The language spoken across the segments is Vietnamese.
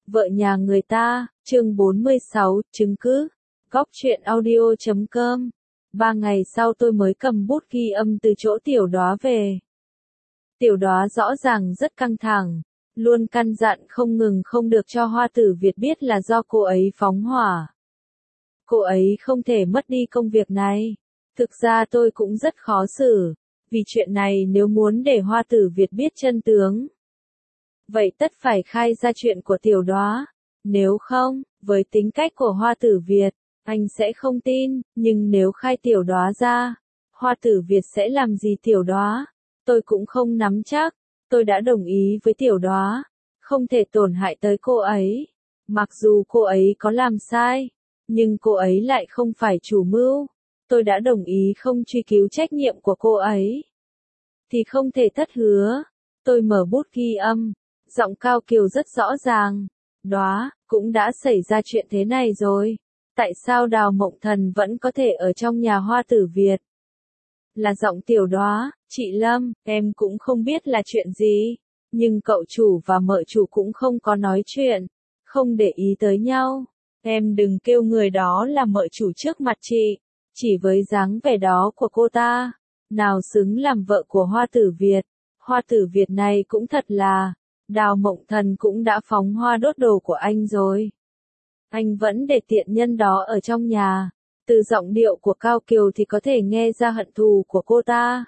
Vợ nhà người ta, chương 46, chứng cứ. Góc truyện audio.com. 3 ngày sau tôi mới cầm bút ghi âm từ chỗ Tiểu Đóa về. Tiểu Đóa rõ ràng rất căng thẳng, luôn căn dặn không ngừng không được cho Hoa Tử Việt biết là do cô ấy phóng hỏa. Cô ấy không thể mất đi công việc này. Thực ra tôi cũng rất khó xử, vì chuyện này nếu muốn để Hoa Tử Việt biết chân tướng, vậy tất phải khai ra chuyện của Tiểu Đóa. Nếu không, với tính cách của Hoa Tử Việt, anh sẽ không tin, nhưng nếu khai Tiểu Đóa ra, Hoa Tử Việt sẽ làm gì Tiểu Đóa? Tôi cũng không nắm chắc. Tôi đã đồng ý với Tiểu Đóa, không thể tổn hại tới cô ấy. Mặc dù cô ấy có làm sai, nhưng cô ấy lại không phải chủ mưu. Tôi đã đồng ý không truy cứu trách nhiệm của cô ấy, thì không thể thất hứa. Tôi mở bút ghi âm, giọng cao kiều rất rõ ràng. Đóa, cũng đã xảy ra chuyện thế này rồi. Tại sao Đào Mộng Thần vẫn có thể ở trong nhà Hoa Tử Việt? Là giọng Tiểu Đóa, chị Lâm, em cũng không biết là chuyện gì. Nhưng cậu chủ và mợ chủ cũng không có nói chuyện, không để ý tới nhau. Em đừng kêu người đó là mợ chủ trước mặt chị. Chỉ với dáng vẻ đó của cô ta, nào xứng làm vợ của Hoa Tử Việt. Hoa Tử Việt này cũng thật là, Đào Mộng Thần cũng đã phóng hoa đốt đồ của anh rồi. Anh vẫn để tiện nhân đó ở trong nhà. Từ giọng điệu của Cao Kiều thì có thể nghe ra hận thù của cô ta.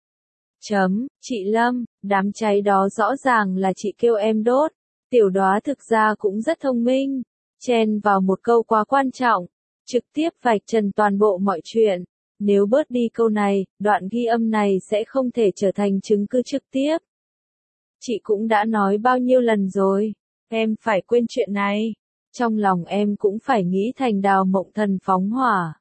Chị Lâm, đám cháy đó rõ ràng là chị kêu em đốt. Tiểu Đóa thực ra cũng rất thông minh, chen vào một câu quá quan trọng, trực tiếp vạch trần toàn bộ mọi chuyện. Nếu bớt đi câu này, đoạn ghi âm này sẽ không thể trở thành chứng cứ trực tiếp. Chị cũng đã nói bao nhiêu lần rồi, em phải quên chuyện này. Trong lòng em cũng phải nghĩ thành Đào Mộng Thần phóng hỏa.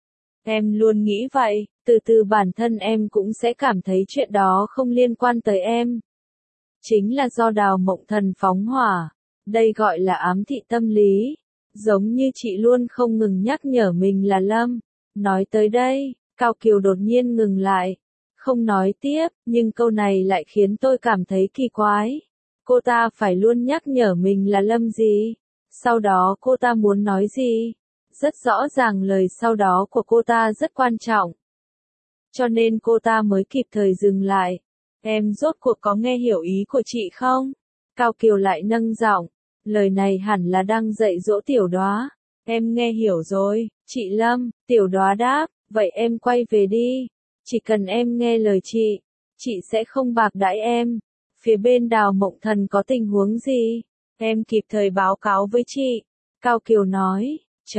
Em luôn nghĩ vậy, từ từ bản thân em cũng sẽ cảm thấy chuyện đó không liên quan tới em. Chính là do Đào Mộng Thần phóng hỏa. Đây gọi là ám thị tâm lý. Giống như chị luôn không ngừng nhắc nhở mình là Lâm. Nói tới đây, Cao Kiều đột nhiên ngừng lại. Không nói tiếp, nhưng câu này lại khiến tôi cảm thấy kỳ quái. Cô ta phải luôn nhắc nhở mình là Lâm gì? Sau đó cô ta muốn nói gì? Rất rõ ràng lời sau đó của cô ta rất quan trọng. Cho nên cô ta mới kịp thời dừng lại. Em rốt cuộc có nghe hiểu ý của chị không? Cao Kiều lại nâng giọng. Lời này hẳn là đang dạy dỗ Tiểu Đóa. Em nghe hiểu rồi, chị Lâm. Tiểu Đóa đáp, vậy em quay về đi. Chỉ cần em nghe lời chị sẽ không bạc đãi em. Phía bên Đào Mộng Thần có tình huống gì? Em kịp thời báo cáo với chị. Cao Kiều nói.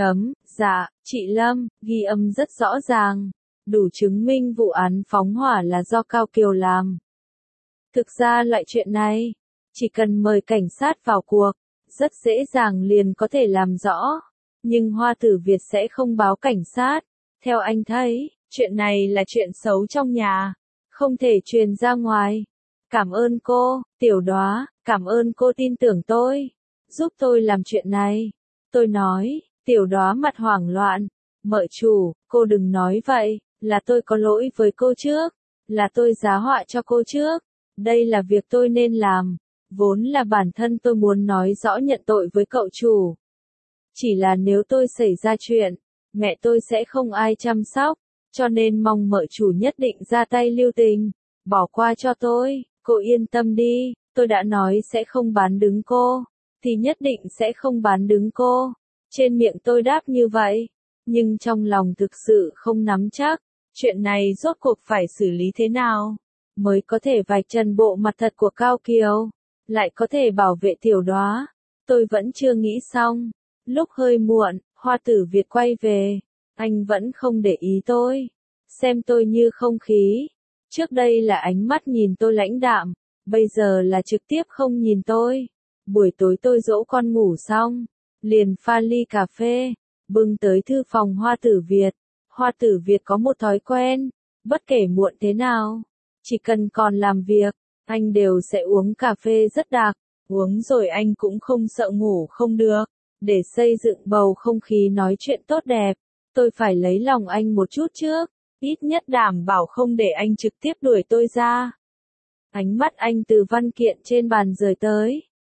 Dạ, chị Lâm, ghi âm rất rõ ràng. Đủ chứng minh vụ án phóng hỏa là do Cao Kiều làm. Thực ra loại chuyện này, chỉ cần mời cảnh sát vào cuộc, rất dễ dàng liền có thể làm rõ. Nhưng Hoa Tử Việt sẽ không báo cảnh sát. Theo anh thấy, chuyện này là chuyện xấu trong nhà, không thể truyền ra ngoài. Cảm ơn cô, Tiểu Đóa, cảm ơn cô tin tưởng tôi, giúp tôi làm chuyện này. Tôi nói. Tiểu Đóa mặt hoảng loạn. Mợ chủ, cô đừng nói vậy, là tôi có lỗi với cô trước, là tôi giá họa cho cô trước. Đây là việc tôi nên làm, vốn là bản thân tôi muốn nói rõ nhận tội với cậu chủ. Chỉ là nếu tôi xảy ra chuyện, mẹ tôi sẽ không ai chăm sóc, cho nên mong mợ chủ nhất định ra tay lưu tình, bỏ qua cho tôi. Cô yên tâm đi, tôi đã nói sẽ không bán đứng cô, thì nhất định sẽ không bán đứng cô. Trên miệng tôi đáp như vậy, nhưng trong lòng thực sự không nắm chắc. Chuyện này rốt cuộc phải xử lý thế nào, mới có thể vạch trần bộ mặt thật của Cao Kiều, lại có thể bảo vệ Tiểu Đóa. Tôi vẫn chưa nghĩ xong. Lúc hơi muộn, Hoa Tử Việt quay về. Anh vẫn không để ý tôi, xem tôi như không khí. Trước đây là ánh mắt nhìn tôi lãnh đạm, bây giờ là trực tiếp không nhìn tôi. Buổi tối tôi dỗ con ngủ xong, liền pha ly cà phê, bưng tới thư phòng Hoa Tử Việt. Hoa Tử Việt có một thói quen, bất kể muộn thế nào, chỉ cần còn làm việc, anh đều sẽ uống cà phê rất đặc, uống rồi anh cũng không sợ ngủ không được. Để xây dựng bầu không khí nói chuyện tốt đẹp, tôi phải lấy lòng anh một chút trước, ít nhất đảm bảo không để anh trực tiếp đuổi tôi ra. Ánh mắt anh từ văn kiện trên bàn rời tới,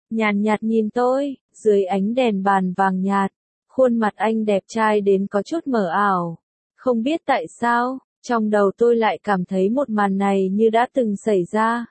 nhàn nhạt nhìn tôi, dưới ánh đèn bàn vàng nhạt, khuôn mặt anh đẹp trai đến có chút mờ ảo. Không biết tại sao, trong đầu tôi lại cảm thấy một màn này như đã từng xảy ra.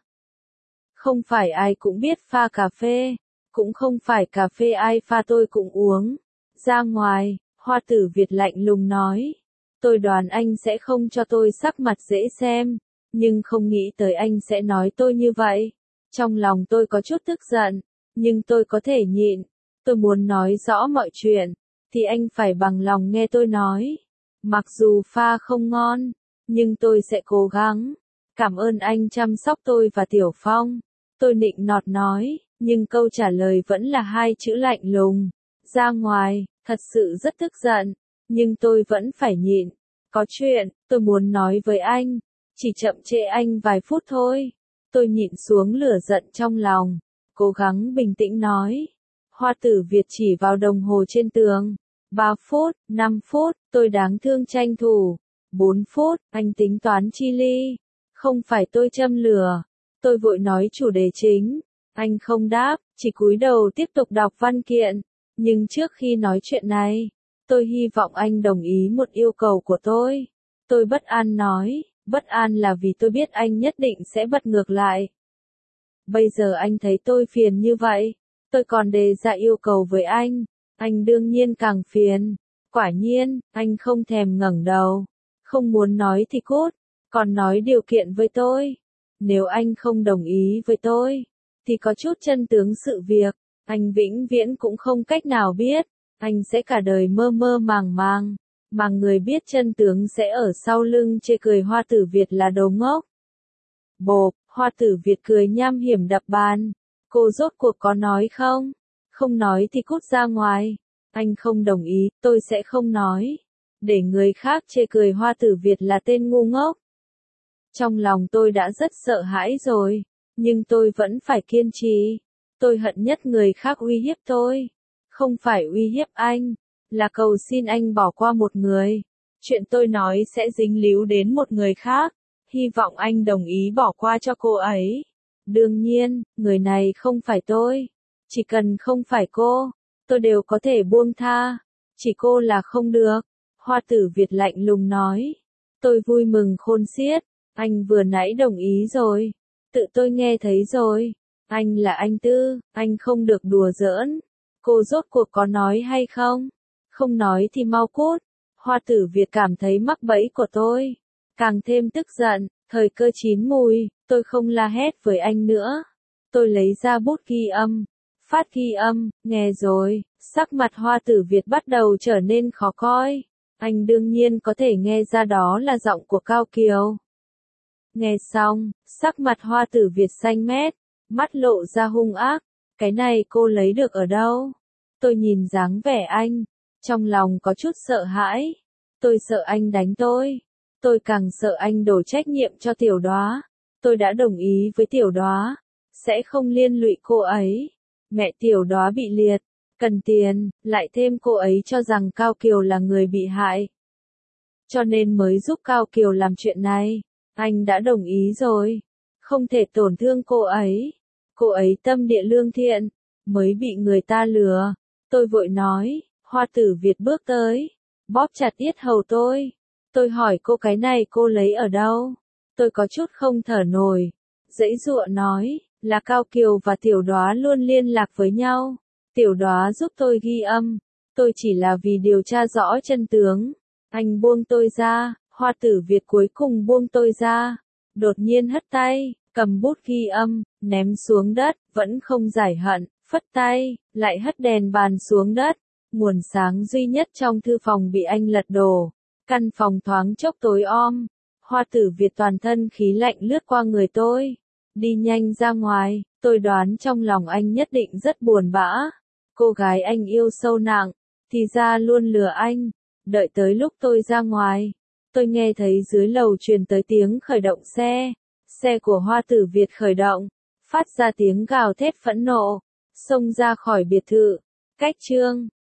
Không phải ai cũng biết pha cà phê, cũng không phải cà phê ai pha tôi cũng uống. Ra ngoài, Hoa Tử Việt lạnh lùng nói. Tôi đoán anh sẽ không cho tôi sắc mặt dễ xem, nhưng không nghĩ tới anh sẽ nói tôi như vậy. Trong lòng tôi có chút tức giận, nhưng tôi có thể nhịn. Tôi muốn nói rõ mọi chuyện, thì anh phải bằng lòng nghe tôi nói. Mặc dù pha không ngon, nhưng tôi sẽ cố gắng. Cảm ơn anh chăm sóc tôi và Tiểu Phong. Tôi nịnh nọt nói, nhưng câu trả lời vẫn là hai chữ lạnh lùng. Ra ngoài, thật sự rất tức giận, nhưng tôi vẫn phải nhịn. Có chuyện, tôi muốn nói với anh, chỉ chậm trễ anh vài phút thôi. Tôi nhịn xuống lửa giận trong lòng, cố gắng bình tĩnh nói. Hoa Tử Việt chỉ vào đồng hồ trên tường. 3 phút, 5 phút, tôi đáng thương tranh thủ. 4 phút, anh tính toán chi ly. Không phải tôi châm lửa. Tôi vội nói chủ đề chính. Anh không đáp, chỉ cúi đầu tiếp tục đọc văn kiện. Nhưng trước khi nói chuyện này, tôi hy vọng anh đồng ý một yêu cầu của tôi. Tôi bất an nói, bất an là vì tôi biết anh nhất định sẽ bật ngược lại. Bây giờ anh thấy tôi phiền như vậy, tôi còn đề ra yêu cầu với anh đương nhiên càng phiền. Quả nhiên, anh không thèm ngẩng đầu. Không muốn nói thì cút, còn nói điều kiện với tôi. Nếu anh không đồng ý với tôi, thì có chút chân tướng sự việc, anh vĩnh viễn cũng không cách nào biết. Anh sẽ cả đời mơ mơ màng màng, mà người biết chân tướng sẽ ở sau lưng chê cười Hoa Tử Việt là đồ ngốc. Bộp, Hoa Tử Việt cười nham hiểm đập bàn. Cô rốt cuộc có nói không? Không nói thì cút ra ngoài. Anh không đồng ý, tôi sẽ không nói. Để người khác chê cười Hoa Tử Việt là tên ngu ngốc. Trong lòng tôi đã rất sợ hãi rồi, nhưng tôi vẫn phải kiên trì. Tôi hận nhất người khác uy hiếp tôi. Không phải uy hiếp anh, là cầu xin anh bỏ qua một người. Chuyện tôi nói sẽ dính líu đến một người khác. Hy vọng anh đồng ý bỏ qua cho cô ấy. Đương nhiên, người này không phải tôi. Chỉ cần không phải cô, tôi đều có thể buông tha. Chỉ cô là không được. Hoa Tử Việt lạnh lùng nói. Tôi vui mừng khôn xiết. Anh vừa nãy đồng ý rồi. Tự tôi nghe thấy rồi. Anh là anh Tư, anh không được đùa giỡn. Cô rốt cuộc có nói hay không? Không nói thì mau cút. Hoa Tử Việt cảm thấy mắc bẫy của tôi. Càng thêm tức giận, thời cơ chín mùi, tôi không la hét với anh nữa. Tôi lấy ra bút ghi âm. Phát ghi âm, nghe rồi, sắc mặt Hoa Tử Việt bắt đầu trở nên khó coi. Anh đương nhiên có thể nghe ra đó là giọng của Cao Kiều. Nghe xong, sắc mặt Hoa Tử Việt xanh mét, mắt lộ ra hung ác. Cái này cô lấy được ở đâu? Tôi nhìn dáng vẻ anh, trong lòng có chút sợ hãi. Tôi sợ anh đánh tôi. Tôi càng sợ anh đổ trách nhiệm cho Tiểu Đóa. Tôi đã đồng ý với Tiểu Đóa, sẽ không liên lụy cô ấy. Mẹ Tiểu Đóa bị liệt, cần tiền, lại thêm cô ấy cho rằng Cao Kiều là người bị hại. Cho nên mới giúp Cao Kiều làm chuyện này. Anh đã đồng ý rồi. Không thể tổn thương cô ấy. Cô ấy tâm địa lương thiện, mới bị người ta lừa. Tôi vội nói, Hoa Tử Việt bước tới, bóp chặt yết hầu tôi. Tôi hỏi cô cái này cô lấy ở đâu? Tôi có chút không thở nổi. Giãy giụa nói, là Cao Kiều và Tiểu Đóa luôn liên lạc với nhau. Tiểu Đóa giúp tôi ghi âm. Tôi chỉ là vì điều tra rõ chân tướng. Anh buông tôi ra, Hoa Tử Việt cuối cùng buông tôi ra. Đột nhiên hất tay, cầm bút ghi âm, ném xuống đất, vẫn không giải hận, phất tay, lại hất đèn bàn xuống đất. Nguồn sáng duy nhất trong thư phòng bị anh lật đổ. Căn phòng thoáng chốc tối om. Hoa Tử Việt toàn thân khí lạnh lướt qua người tôi. Đi nhanh ra ngoài, tôi đoán trong lòng anh nhất định rất buồn bã. Cô gái anh yêu sâu nặng, thì ra luôn lừa anh. Đợi tới lúc tôi ra ngoài, tôi nghe thấy dưới lầu truyền tới tiếng khởi động xe. Xe của Hoa Tử Việt khởi động, phát ra tiếng gào thét phẫn nộ, xông ra khỏi biệt thự. Cách chương